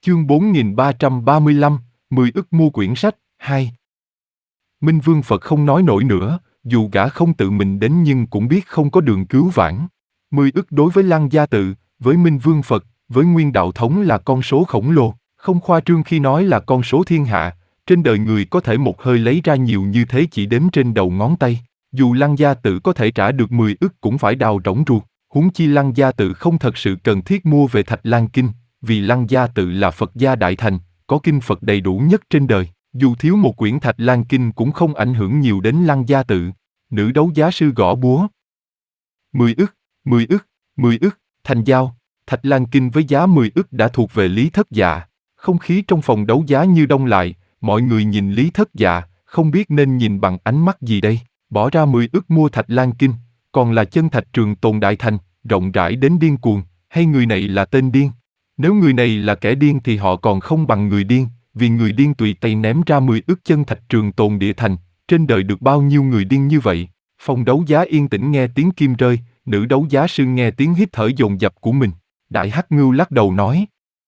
Chương 4335, 10 ức mua quyển sách, 2. Minh Vương Phật không nói nổi nữa, dù gã không tự mình đến nhưng cũng biết không có đường cứu vãn. 10 ức đối với Lăng Gia Tự, với Minh Vương Phật, với Nguyên Đạo Thống là con số khổng lồ, không khoa trương khi nói là con số thiên hạ, trên đời người có thể một hơi lấy ra nhiều như thế chỉ đếm trên đầu ngón tay. Dù Lăng Gia Tự có thể trả được 10 ức cũng phải đào rỗng ruột, huống chi Lăng Gia Tự không thật sự cần thiết mua về Thạch Lan Kinh, vì Lăng Gia Tự là Phật gia đại thành, có kinh Phật đầy đủ nhất trên đời, dù thiếu một quyển Thạch Lan Kinh cũng không ảnh hưởng nhiều đến Lăng Gia Tự. Nữ đấu giá sư gõ búa. 10 ức, 10 ức, 10 ức, thành giao. Thạch Lan Kinh với giá 10 ức đã thuộc về Lý Thất Dạ. Không khí trong phòng đấu giá như đông lại, mọi người nhìn Lý Thất Dạ, không biết nên nhìn bằng ánh mắt gì đây. Bỏ ra 10 ức mua Thạch Lan Kinh, còn là chân thạch trường tồn đại thành, rộng rãi đến điên cuồng, hay người này là tên điên? Nếu người này là kẻ điên thì họ còn không bằng người điên, vì người điên tùy tay ném ra 10 ức chân thạch trường tồn địa thành, trên đời được bao nhiêu người điên như vậy? Phòng đấu giá yên tĩnh nghe tiếng kim rơi, nữ đấu giá sư nghe tiếng hít thở dồn dập của mình. Đại Hắc Ngưu lắc đầu nói: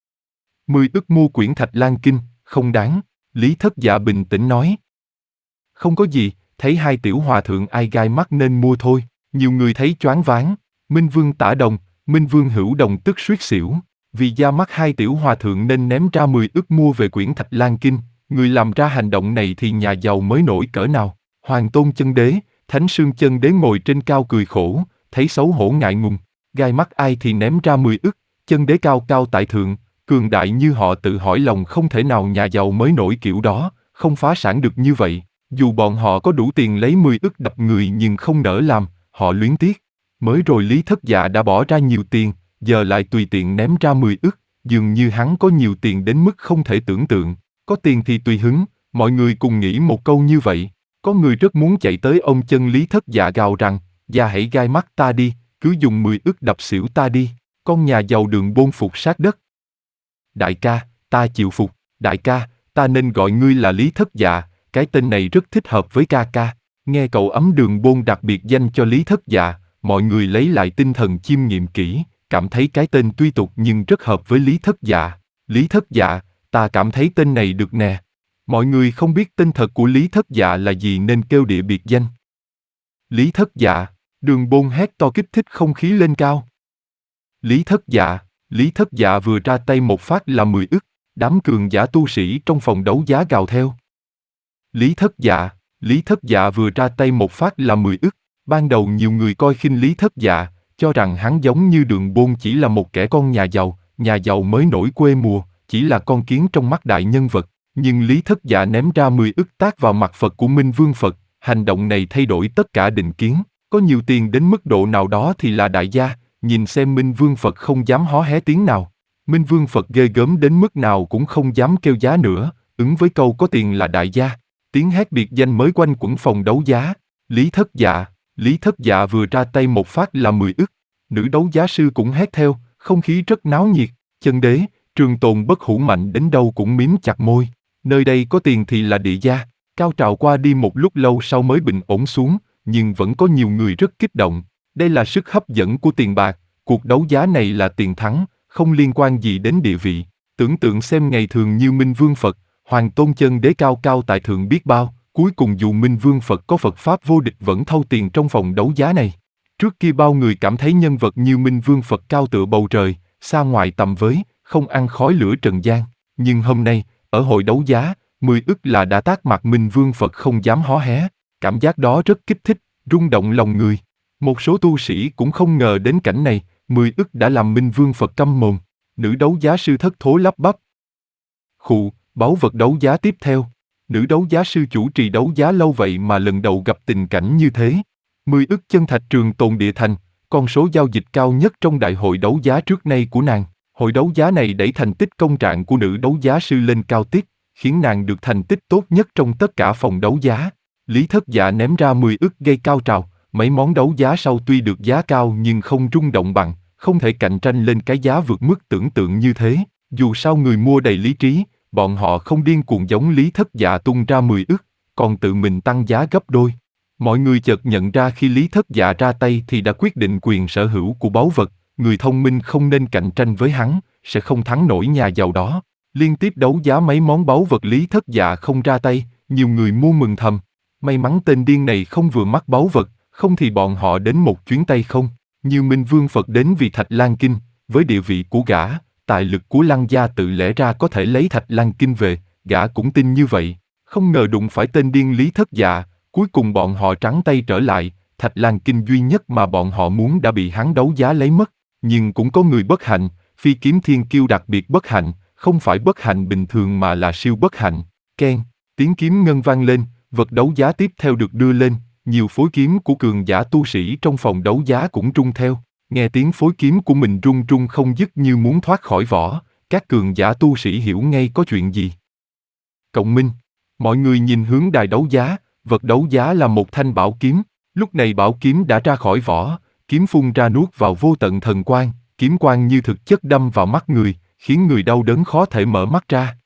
10 ức mua quyển Thạch Lan Kinh, không đáng. Lý Thất Dạ bình tĩnh nói: không có gì, thấy hai tiểu hòa thượng ai gai mắt nên mua thôi. Nhiều người thấy choáng váng. Minh Vương Tả Đồng, Minh Vương Hữu Đồng tức suýt xỉu. Vì da mắt hai tiểu hòa thượng nên ném ra 10 ức mua về quyển Thạch Lan Kinh. Người làm ra hành động này thì nhà giàu mới nổi cỡ nào. Hoàng Tôn Chân Đế, Thánh Sương Chân Đế ngồi trên cao cười khổ, thấy xấu hổ ngại ngùng. Gai mắt ai thì ném ra 10 ức. Chân Đế cao cao tại thượng, cường đại như họ tự hỏi lòng không thể nào nhà giàu mới nổi kiểu đó, không phá sản được như vậy. Dù bọn họ có đủ tiền lấy 10 ức đập người nhưng không nỡ làm, họ luyến tiếc. Mới rồi Lý Thất Dạ đã bỏ ra nhiều tiền, giờ lại tùy tiện ném ra 10 ức, dường như hắn có nhiều tiền đến mức không thể tưởng tượng. Có tiền thì tùy hứng, mọi người cùng nghĩ một câu như vậy. Có người rất muốn chạy tới ông chân Lý Thất Dạ gào rằng: "Dạ hãy gai mắt ta đi, cứ dùng 10 ức đập xỉu ta đi." Con nhà giàu Đường Bôn phục sát đất. "Đại ca, ta chịu phục. Đại ca, ta nên gọi ngươi là Lý Thất Dạ, cái tên này rất thích hợp với ca ca." Nghe cậu ấm Đường Bôn đặc biệt danh cho Lý Thất Dạ, mọi người lấy lại tinh thần chiêm nghiệm kỹ, cảm thấy cái tên tuy tục nhưng rất hợp với Lý Thất Dạ. Lý Thất Dạ, ta cảm thấy tên này được nè. Mọi người không biết tên thật của Lý Thất Dạ là gì nên kêu địa biệt danh. Lý Thất Dạ, Đường Bôn hét to kích thích không khí lên cao. Lý Thất Dạ vừa ra tay một phát là 10 ức, đám cường giả tu sĩ trong phòng đấu giá gào theo. Lý Thất Dạ vừa ra tay một phát là 10 ức. Ban đầu nhiều người coi khinh Lý Thất Dạ, cho rằng hắn giống như Đường Bôn chỉ là một kẻ con nhà giàu mới nổi quê mùa, chỉ là con kiến trong mắt đại nhân vật. Nhưng Lý Thất Dạ ném ra 10 ức tát vào mặt Phật của Minh Vương Phật, hành động này thay đổi tất cả định kiến. Có nhiều tiền đến mức độ nào đó thì là đại gia, nhìn xem Minh Vương Phật không dám hó hé tiếng nào. Minh Vương Phật ghê gớm đến mức nào cũng không dám kêu giá nữa, ứng với câu có tiền là đại gia. Tiếng hét biệt danh mới quanh quẩn phòng đấu giá. Lý Thất Dạ vừa ra tay một phát là 10 ức. Nữ đấu giá sư cũng hét theo, không khí rất náo nhiệt. Chân Đế, Trường Tồn Bất Hủ mạnh đến đâu cũng mím chặt môi. Nơi đây có tiền thì là địa gia. Cao trào qua đi một lúc lâu sau mới bình ổn xuống, nhưng vẫn có nhiều người rất kích động. Đây là sức hấp dẫn của tiền bạc, cuộc đấu giá này là tiền thắng, không liên quan gì đến địa vị. Tưởng tượng xem ngày thường như Minh Vương Phật, Hoàng Tôn Chân Đế cao cao tại thượng biết bao, cuối cùng dù Minh Vương Phật có Phật Pháp vô địch vẫn thâu tiền trong phòng đấu giá này. Trước kia bao người cảm thấy nhân vật như Minh Vương Phật cao tựa bầu trời, xa ngoài tầm với, không ăn khói lửa trần gian. Nhưng hôm nay, ở hội đấu giá, 10 ức là đã tát mặt Minh Vương Phật không dám hó hé. Cảm giác đó rất kích thích, rung động lòng người. Một số tu sĩ cũng không ngờ đến cảnh này, 10 ức đã làm Minh Vương Phật câm mồm. Nữ đấu giá sư thất thố lắp bắp. Khụ, báu vật đấu giá tiếp theo. Nữ đấu giá sư chủ trì đấu giá lâu vậy mà lần đầu gặp tình cảnh như thế. 10 ức chân thạch trường tồn địa thành, con số giao dịch cao nhất trong đại hội đấu giá trước nay của nàng. Hội đấu giá này đẩy thành tích công trạng của nữ đấu giá sư lên cao tiết, khiến nàng được thành tích tốt nhất trong tất cả phòng đấu giá. Lý Thất Dạ ném ra 10 ức gây cao trào, mấy món đấu giá sau tuy được giá cao nhưng không rung động bằng, không thể cạnh tranh lên cái giá vượt mức tưởng tượng như thế. Dù sao người mua đầy lý trí, bọn họ không điên cuồng giống Lý Thất Dạ tung ra 10 ức, còn tự mình tăng giá gấp đôi. Mọi người chợt nhận ra khi Lý Thất Dạ ra tay thì đã quyết định quyền sở hữu của báu vật, người thông minh không nên cạnh tranh với hắn, sẽ không thắng nổi nhà giàu đó. Liên tiếp đấu giá mấy món báu vật Lý Thất Dạ không ra tay, nhiều người mua mừng thầm. May mắn tên điên này không vừa mắc báu vật, không thì bọn họ đến một chuyến tay không. Như Minh Vương Phật đến vì Thạch Lan Kinh, với địa vị của gã, tài lực của Lăng gia tự lẽ ra có thể lấy Thạch Lan Kinh về, gã cũng tin như vậy. Không ngờ đụng phải tên điên Lý Thất Dạ, cuối cùng bọn họ trắng tay trở lại, Thạch Lan Kinh duy nhất mà bọn họ muốn đã bị hắn đấu giá lấy mất. Nhưng cũng có người bất hạnh, Phi Kiếm Thiên Kiêu đặc biệt bất hạnh, không phải bất hạnh bình thường mà là siêu bất hạnh. Keng, tiếng kiếm ngân vang lên, vật đấu giá tiếp theo được đưa lên, nhiều phối kiếm của cường giả tu sĩ trong phòng đấu giá cũng rung theo. Nghe tiếng phối kiếm của mình rung rung không dứt như muốn thoát khỏi vỏ, các cường giả tu sĩ hiểu ngay có chuyện gì. Cộng minh. Mọi người nhìn hướng đài đấu giá, vật đấu giá là một thanh bảo kiếm. Lúc này bảo kiếm đã ra khỏi vỏ, kiếm phun ra nuốt vào vô tận thần quang, kiếm quang như thực chất đâm vào mắt người, khiến người đau đớn khó thể mở mắt ra.